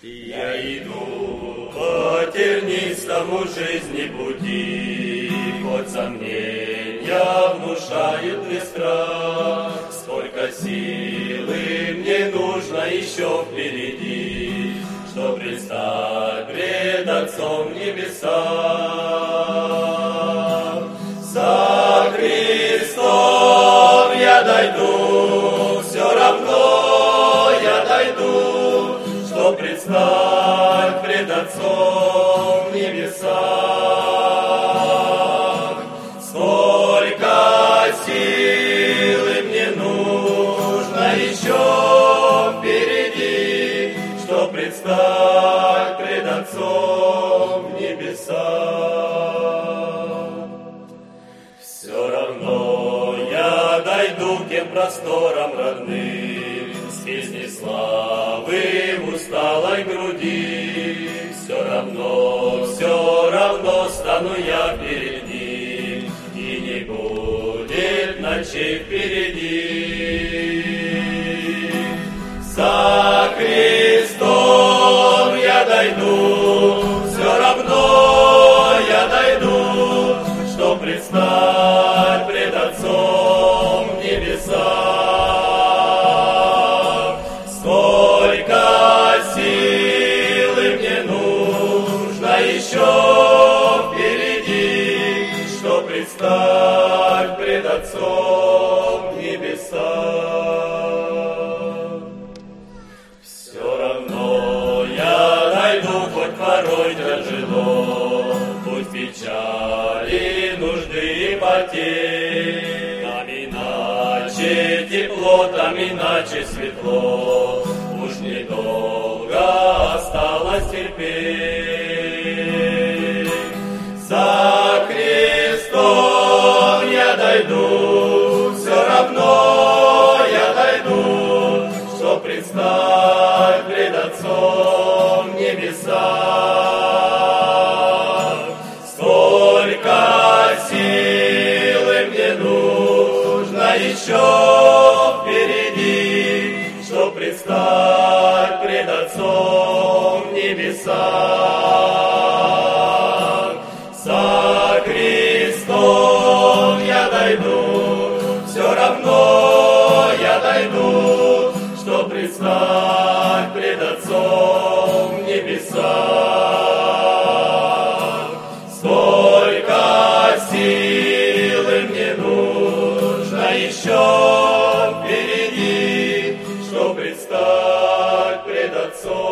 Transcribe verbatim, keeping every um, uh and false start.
Я иду по тернистому жизни пути, хоть сомнения внушают мне страх. Сколько силы мне нужно еще впереди, что предстать пред Отцом небеса. За Христом я дойду, все равно я дойду, что предстать пред Отцом небеса. Сколько силы мне нужно еще впереди, что предстать пред Отцом небеса. Все равно я дойду к тем просторам родным, с песней славы в усталой груди. Все равно, все равно стану я перед ним, и не будет ночей впереди. За Христом я дойду, все равно я дойду, что предстать пред Отцом небеса. Сколько силы мне нужно еще впереди, что предстать пред Отцом небеса. Все равно я дойду, хоть порой тяжело, путь печали, нужды и потерь. Там иначе тепло, там иначе светло, уж недолго осталось терпеть. За Христом я дойду, все равно я дойду, что предстать пред Отцом небеса. Сколько силы мне нужно еще впереди, что предстать пред Отцом небеса. За Христом я дойду, все равно я дойду, что предстать пред Отцом небеса. Сколько силы мне нужно еще впереди, что предстать пред Отцом